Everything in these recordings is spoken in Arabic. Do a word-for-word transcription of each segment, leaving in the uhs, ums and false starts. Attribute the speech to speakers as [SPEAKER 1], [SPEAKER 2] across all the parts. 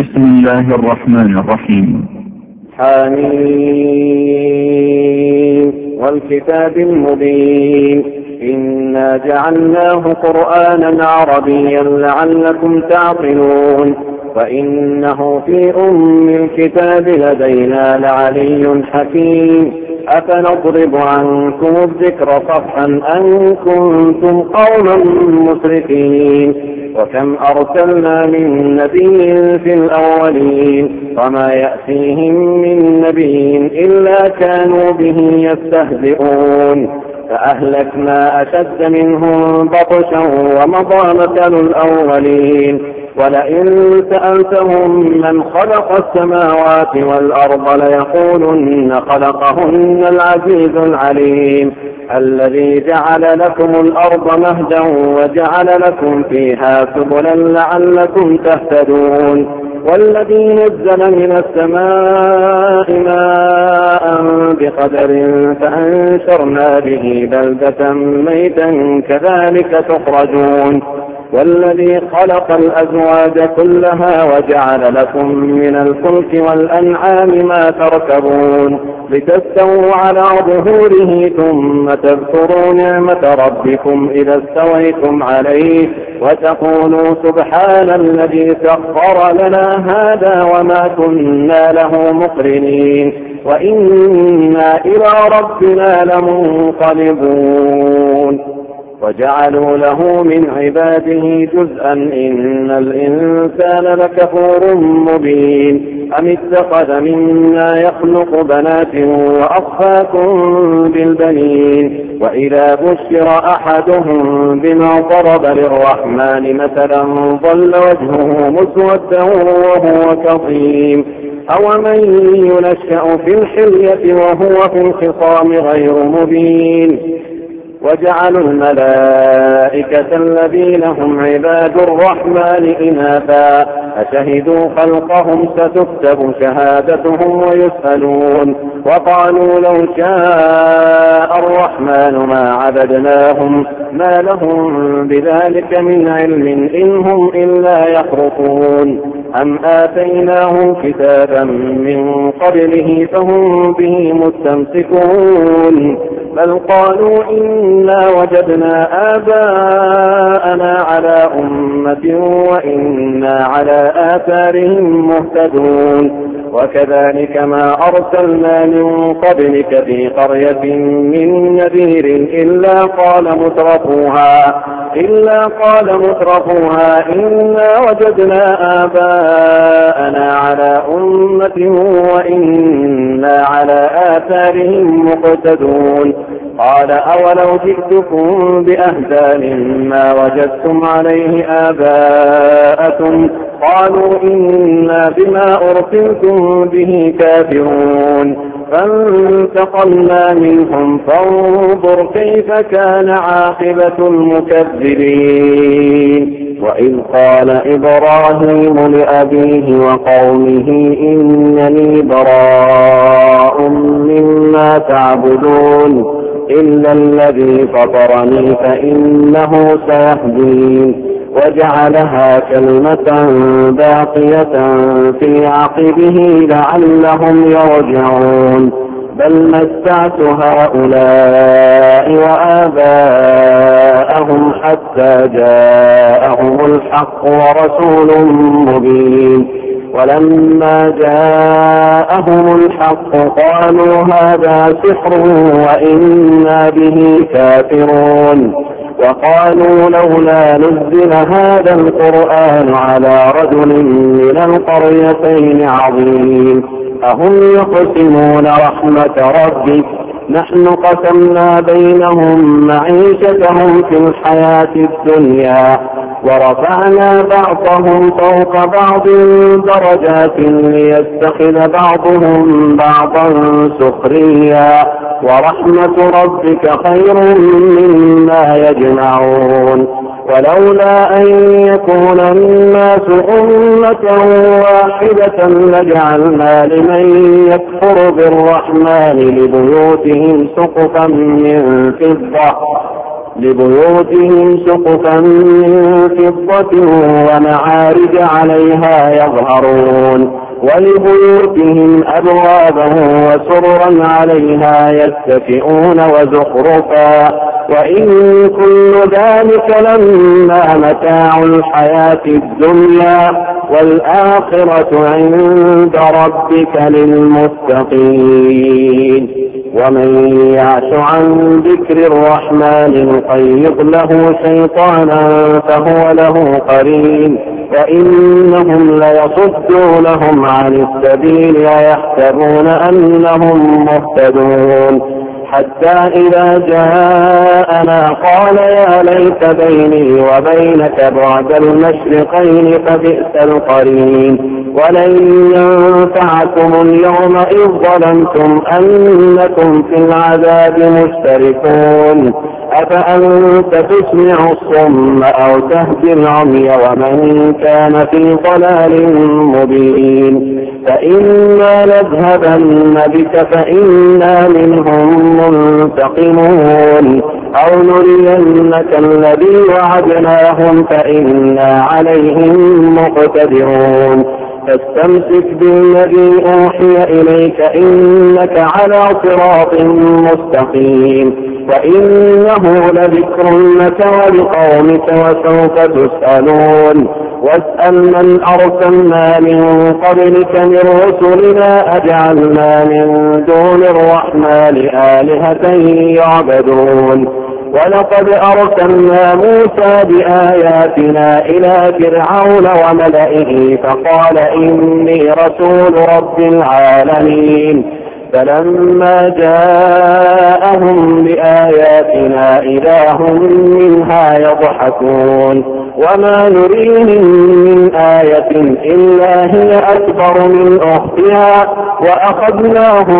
[SPEAKER 1] بسم الله الرحمن الرحيم.
[SPEAKER 2] حميم والكتاب المبين إنا جعلناه قرآنا عربيا لعلكم تعقلون وإنه في أم الكتاب لدينا لعلي حكيم أفنضرب عنكم الذكر صفحا أن كنتم قوما مسرفين وكم أرسلنا من نبي في الأولين وما يأتيهم من نبي إلا كانوا به يستهزئون فأهلكنا أشد منهم بطشا ومضى مثل الأولين ولئن سألتهم من خلق السماوات والأرض ليقولن خلقهن العزيز العليم الذي جعل لكم الأرض مهدا وجعل لكم فيها سبلا لعلكم تهتدون والذي نزل من السماء ماء بقدر فأنشرنا به بلدة ميتا كذلك تخرجون والذي خلق الأزواج كلها وجعل لكم من الفلك والأنعام ما تركبون لتستووا على ظهوره ثم تذكروا نعمة ربكم إذا استويتم عليه وتقولوا سبحان الذي سخر لنا هذا وما كنا له مقرنين وإنا إلى ربنا لمنقلبون وجعلوا له من عباده جزءا إن الإنسان لكفور مبين أم اتخذ مما يخلق بنات وأصفاكم بالبنين وإذا بشر أحدهم بما ضرب للرحمن مثلا ظل وجهه مسودا وهو كظيم أومن ينشأ في الحلية وهو في الخصام غير مبين وجعلوا الملائكة الذين هم عباد الرحمن إناثا أشهدوا خلقهم ستكتب شهادتهم ويسألون وقالوا لو شاء الرحمن ما عبدناهم ما لهم بذلك من علم إن هم إلا يخرقون أم آتيناهم كتابا من قبله فهم به مستمسكون بل قالوا إنا وجدنا آباءنا على أمة وإنا على آثارهم مهتدون وكذلك ما أرسلنا من قبلك في قرية من نذير إلا قال مترفوها إلا قال مترفوها إنا وجدنا آباءنا على أمة وإنا على آثارهم مقتدون قال أولو جئتكم بأهدى مما وجدتم عليه آباءكم قالوا إنا بما أرسلتم به كافرون فانتقمنا منهم فانظر كيف كان عاقبة المكذبين وإذ قال إبراهيم لأبيه وقومه إنني براء مما تعبدون إلا الذي فطرني فإنه سيهدين وجعلها كلمة باقية في عقبه لعلهم يرجعون بل متعت هؤلاء وآباءهم حتى جاءهم الحق ورسول مبين ولما جاءهم الحق قالوا هذا سحر وإنا به كافرون وقالوا لولا نزل هذا القرآن على رجل من القريتين عظيم أهم يقسمون رحمة ربك نحن قسمنا بينهم معيشتهم في الحياة الدنيا ورفعنا بعضهم فوق بعض درجات ليتخذ بعضهم بعضا سخريا ورحمة ربك خير مما يجمعون ولولا أن يكون الناس أمة واحدة لجعلنا لمن يكفر بالرحمن لبيوتهم سقفا من فضة لبيوتهم سقفا من فضة ومعارج عليها يظهرون ولبيوتهم أبوابا وسررا عليها يتكئون وزخرفا وإن كل ذلك لما متاع الحياة الدنيا والآخرة عند ربك للمتقين. ومن يعش عن ذكر الرحمن نقيض له شيطانا فهو له قرين وإنهم ليصدونهم عن السبيل ويحسبون أنهم مهتدون حتى إذا جاءنا قال يا ليت بيني وبينك بعد المشرقين فبئس القرين ولن ينفعكم اليوم إذ ظلمتم أنكم في العذاب مشتركون أفأنت تسمع الصم أو تهدي العمي ومن كان في ضلال مبين فإما نذهبن بك فإنا منهم منتقمون أو نرينك الذي وعدناهم فإنا عليهم مقتدرون فاستمسك بالذي أوحي إليك إنك على صراط مستقيم وإنه لذكر لك ولقومك وسوف تسألون واسأل من أرسلنا من قبلك من رسلنا أجعلنا من دون الرحمن آلهة يعبدون ولقد أرسلنا موسى بآياتنا إلى فرعون وملئه فقال إني رسول رب العالمين فلما جاءهم بآياتنا إذا هم منها يضحكون وما نريهم من آية إلا هي أكبر من أختها وأخذناهم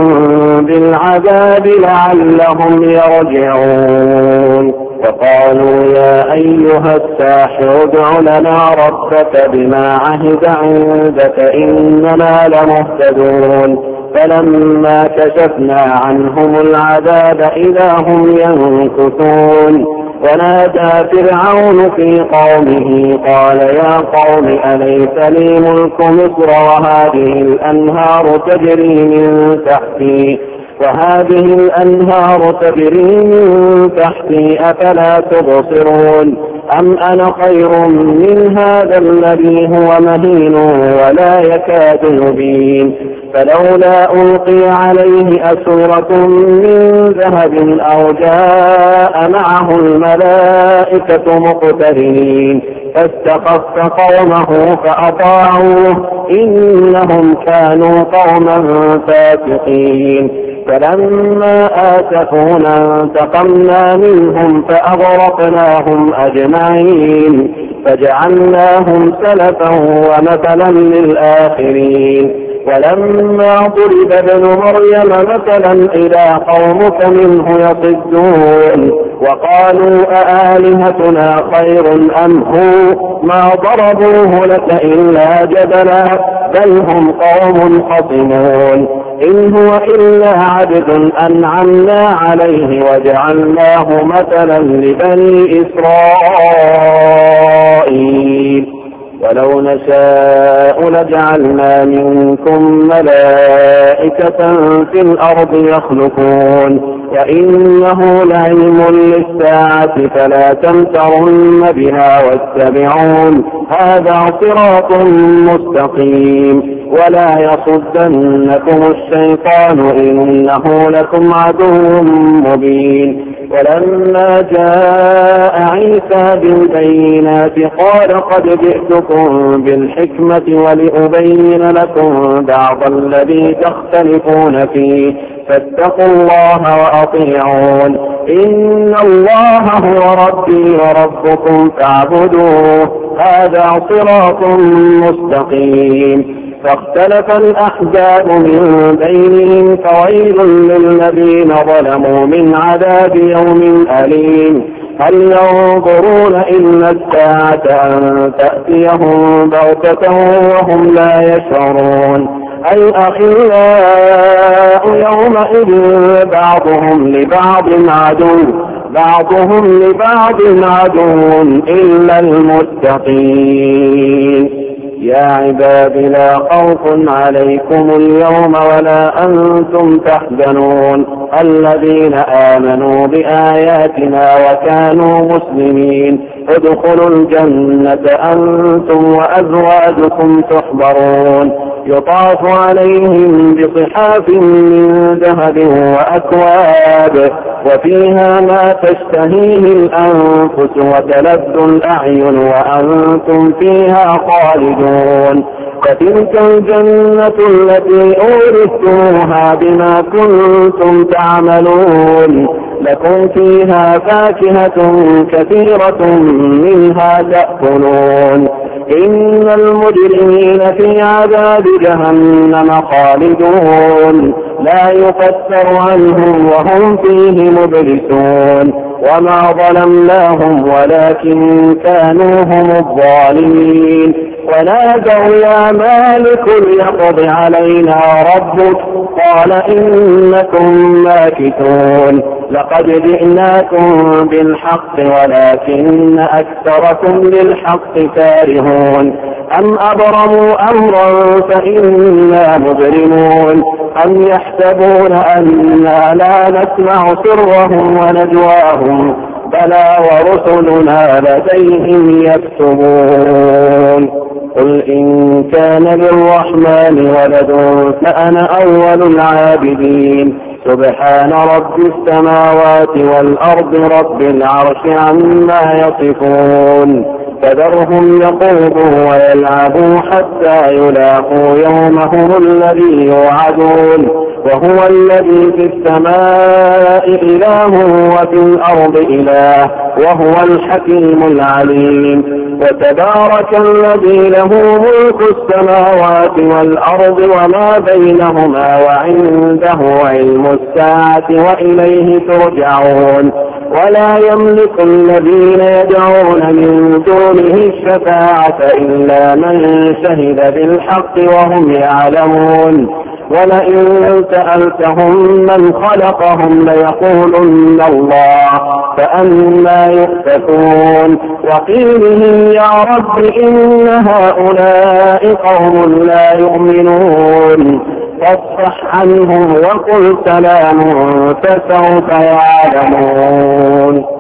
[SPEAKER 2] بالعذاب لعلهم يرجعون وقالوا يا أيها الساحر ادع لنا ربك بما عهد عندك إننا لمهتدون فلما كشفنا عنهم العذاب إذا هم ينكثون ونادى فرعون في قومه قال يا قوم أليس لي ملك مصر وهذه الأنهار تجري من تحتي وهذه الأنهار تجري من تحتي أفلا تبصرون أم أنا خير من هذا الذي هو مهين ولا يكاد يبين فلولا ألقي عليه أسورة من ذهب أو جاء معه الملائكة مقترنين فاستخف قومه فأطاعوه إنهم كانوا قوما فاسقين فلما آسفونا انتقمنا منهم فأغرقناهم أجمعين فجعلناهم سلفا ومثلا للآخرين ولما ضرب ابن مريم مثلا إذا قومك منه يصدون وقالوا أآلهتنا خير أم هو ما ضربوه لك إلا جدلا بل هم قوم خصمون إن هو إلا عبد أنعمنا عليه وجعلناه مثلا لبني إسرائيل ولو نشاء لجعلنا منكم ملائكة في الأرض يخلقون وإنه لعلم للساعة فلا تمترن بها واتبعون هذا صراط مستقيم ولا يصدنكم الشيطان إنه لكم عدو مبين ولما جاء عيسى بالبينات قال قد جئتكم بالحكمة ولأبين لكم بعض الذي تختلفون فيه فاتقوا الله وأطيعون إن الله هو ربي وربكم فاعبدوه هذا صراط مستقيم فاختلف الأحزاب من بينهم فويل للذين ظلموا من عذاب يوم أليم هل ينظرون إلا الساعة أن تأتيهم بغتة وهم لا يشعرون الأخلاء يومئذ بعضهم لبعض عدو بعضهم لبعض عدو إلا المتقين. يا عباد لا خوف عليكم اليوم ولا أنتم تحزنون الذين آمنوا بآياتنا وكانوا مسلمين ادخلوا الجنة أنتم وأزواجكم تحبرون يطاف عليهم بصحاف من ذهب وأكواب وفيها ما تشتهيه الأنفس وتلذ الأعين وأنتم فيها خالدون. فتلك الجنة التي أورثتموها بما كنتم تعملون لكم فيها فاكهة كثيرة منها تأكلون. إن المجرمين في عذاب جهنم خالدون لا يفتر عنهم وهم فيه مبلسون. وما ظلمناهم ولكن كانوا هم الظالمين. ونادوا يا مالك ليقض علينا ربك قال إنكم ماكثون. لقد جئناكم بالحق ولكن أكثركم للحق كارهون. أم أبرموا أمرا فإنا مجرمون أم يحسبون أنا لا نسمع سرهم ونجواهم بلى ورسلنا لديهم يكتبون. قل إن كان للرحمن ولد فأنا أول العابدين. سبحان رب السماوات والأرض رب العرش عما يصفون. فذرهم يخوضوا ويلعبوا حتى يلاقوا يومهم الذي يوعدون. وهو الذي في السماء إله وفي الأرض إله وهو الحكيم العليم. وتبارك الذي له ملك السماوات والأرض وما بينهما وعنده علم الساعة وإليه ترجعون. ولا يملك الذين يدعون من دونه الشفاعة إلا من شهد بالحق وهم يعلمون. ولئن سألتهم من خلقهم ليقولن الله فأنى يؤفكون. وقيله يا رب إن هؤلاء قوم لا يؤمنون فاصفح عنهم وقل سلام فسوف يعلمون.